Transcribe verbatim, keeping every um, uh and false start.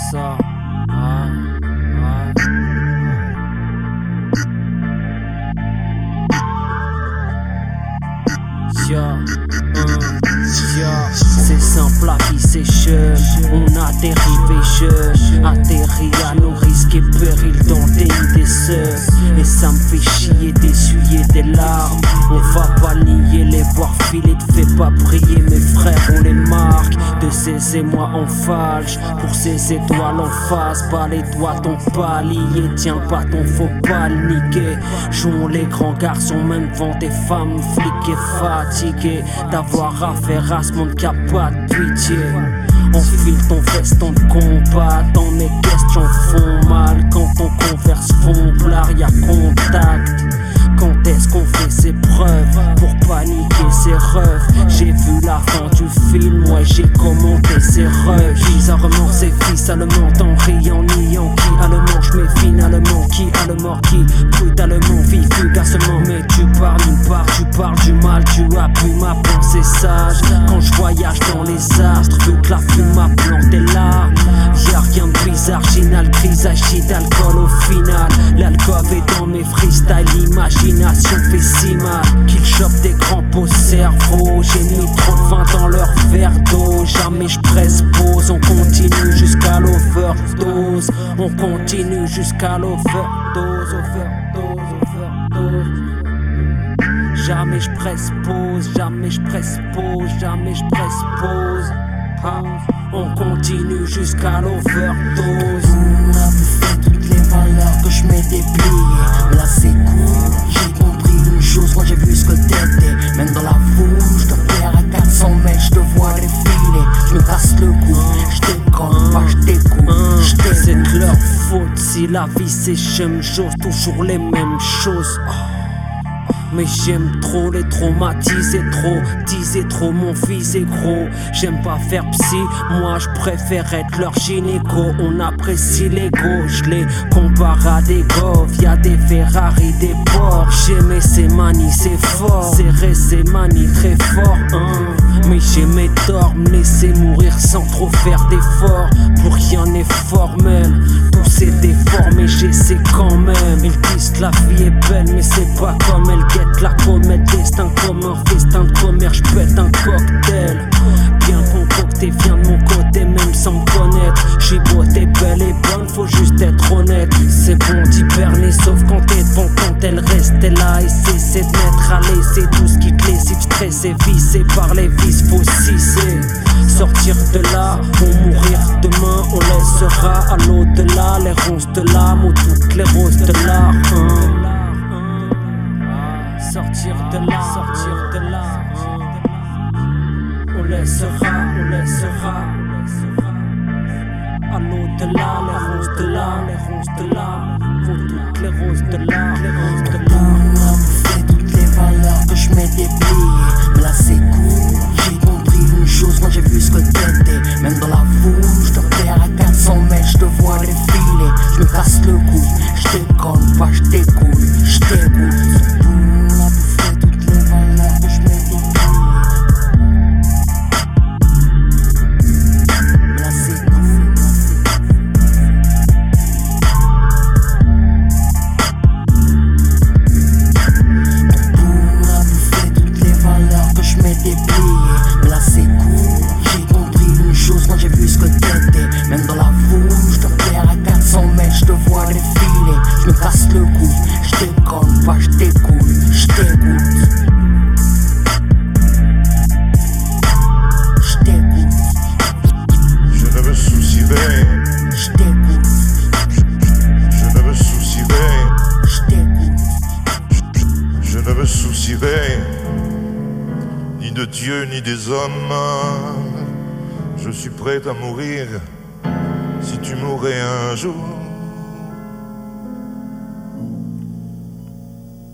ça. Ah, ah. Yeah, hein, yeah. C'est simple, la vie c'est jeune. On a dérivé jeune, atterri à nos risques et périls dans le déni des sœurs. Et ça me fait chier d'essuyer des larmes. On va pas nier les voir filer, te fais pas prier. Mes frères on les marque de ces émois en falche. Pour ces étoiles en face, pas les doigts ton palier. Tiens pas ton faut pas le niquer. Jouons les grands garçons même devant des femmes flics et fatigués d'avoir affaire à ce monde qui a pas de pitié. Enfile ton veston de combat, tant mes questions font mal. Quand on converse fond plat, y'a contact. Quand est-ce qu'on fait ses preuves pour paniquer ses rêves? J'ai vu la fin du film, ouais j'ai commenté ses rêves. Bizarrement ses fils allemands en riant, niant qui a le manche, mais finalement qui a le mort qui brutalement vit fugacement. Mais tu parles nulle part, tu parles du mal, tu as pu ma pensée sage. Quand je voyage dans les astres, vu que la fume a planté là, y'a rien de bizarre, j'inhale grise, agit d'alcool au final. L'alcool est dans mes freestyles, l'imagination fait si mal qu'ils chopent des grands pots cerveau. J'ai mis trop de vin dans leur verre d'eau, jamais je presse pause. On continue jusqu'à l'overdose, on continue jusqu'à l'overdose, overdose, overdose. Jamais je presse pause, jamais je presse pause, jamais je presse pause. On continue jusqu'à l'overdose. On a bouffé toutes les valeurs que je m'étais plié. Là c'est cool, j'ai compris une chose quand j'ai vu ce que t'étais. Même dans la foule, je te perds à quatre cents mètres, je te vois défiler. Je me casse le cou, je déconne pas, je découle. C'est de leur faute si la vie c'est j'aime j'ose toujours les mêmes choses. Oh. Mais j'aime trop les traumatiser trop, diser trop mon fils est gros. J'aime pas faire psy, moi je préfère être leur gynéco. On apprécie l'ego, je les compare à des gaufres. Y'a des Ferrari, des Porsche. J'aimais ces manies, c'est fort. Serrer ces manies très fort, hein. Mais j'ai mes torts, me laisser mourir sans trop faire d'efforts. Pour rien n'est formel, tout c'est déformé, j'essaie quand même. Ils disent que la vie est belle, mais c'est pas comme elle guette la comète. Destin comme un festin de commerce, j'pète un cocktail. Bien concocté, viens de mon côté, même sans me connaître. J'suis beau, t'es belle et bonne, faut juste être honnête. C'est bon d'hiberner, sauf quand t'es devant, quand elle restait là. Et c'est de mettre à l'aise, c'est tout ce qui te lessive, stressé, vissé par les vis, faut cisser. Sortir de là, ou mourir demain, on laissera à l'au-delà les ronces de l'âme ou toutes les roses de l'art. Hein. Sortir de là, sortir de là, on laissera, on laissera à l'au-delà les ronces de l'âme, les ronces de l'âme, pour toutes les roses de l'art, les roses de l'art. On a bouffé toutes les valeurs que je m'étais plié. Mais là c'est cool, j'ai compris une chose quand j'ai vu ce que t'étais. Même dans la foule, je te perds à quatre cents mètres, je te vois défiler. Je me casse le cou, je déconne pas, je découle, je dégoûte. On a bouffé toutes les valeurs que je m'étais plié. Mais là c'est cool. On a bouffé toutes les valeurs que je m'étais plié. Mais là c'est cool, j'ai compris une chose quand j'ai vu ce que t'étais. Même dans la foule, je te perds à quatre cents mètres, je te vois défiler. Je me casse le cou, je déconne pas, je découle, je dégoûte. Je dégoûte. Je ne me soucie rien. Je dégoûte. Je ne me soucie rien. Je dégoûte. Je ne me soucie rien. Ni de Dieu ni des hommes. Je suis prêt à mourir si tu mourrais un jour.